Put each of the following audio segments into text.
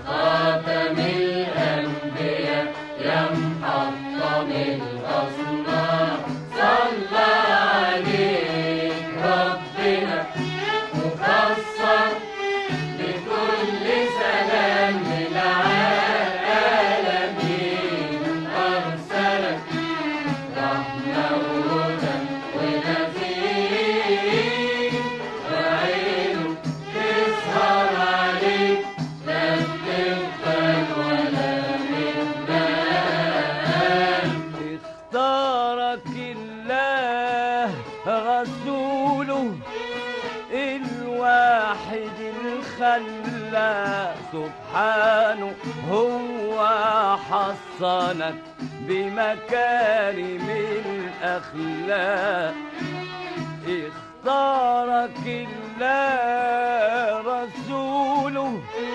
خاتم الأنبياء يا محطم الأصنام، صلى عليك ربنا مفسر بكل سلام للعالمين، أرسلك رحمة وهدى ونذير، وعينه تسهر عليك لا بتغفل ولا بتنام. اختارك الله رسوله الواحد الخلاق سبحانه، هو حصنك بمكارم الأخلاق. اختارك الله رسوله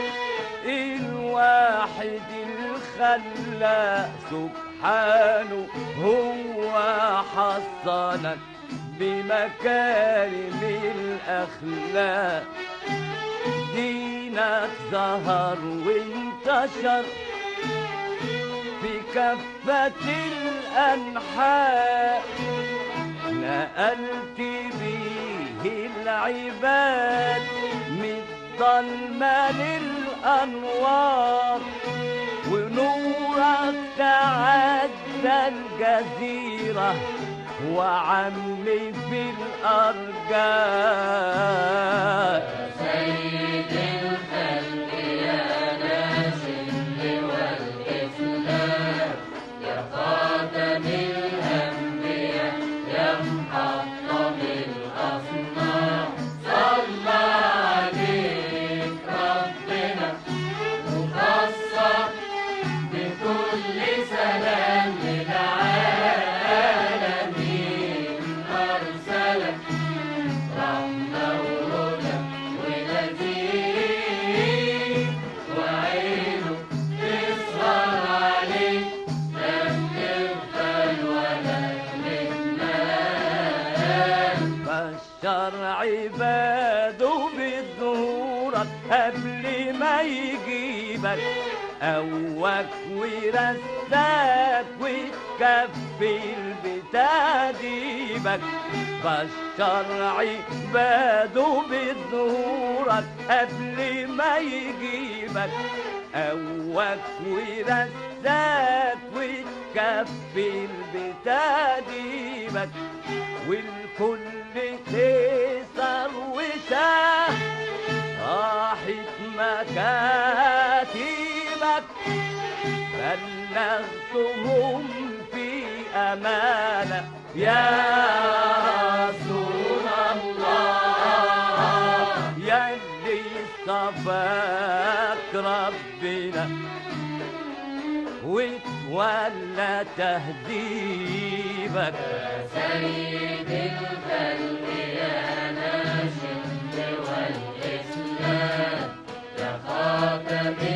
الواحد الخلاق سبحانه، هو حصنك بمكارم الأخلاق. دينك ظهر وانتشر في كافة الأنحاء، نقلت بيه العباد من الظلمة للأنوار، ونورك تعدى الجزيرة وعم في الأرجاء. سيد الخلق يا ناشر والإسلام، يا خاتم الأنبياء يا محطم الأصنام، صلى عليك ربنا مفسر بكل سلام للعالمين، أرسلك رحمة وهدى ونذير، وعينه تسهر عليك لا بتغفل ولا بتنام. بشر عباده بظهورك قبل ما يجيبك، قواك ورساك وتكفل بتأديبك. بشر عباده بظهورك قبل ما يجيبك، قواك ورساك وتكفل بتأديبك. والكل تيسر وشاه راحت مكاتبك، بلغتهم في أمانة يا رسول الله، يلي اصطفاك ربنا وتولى تهذيبك. سيد الخلق يا ناشر والإسلام، يا خاتم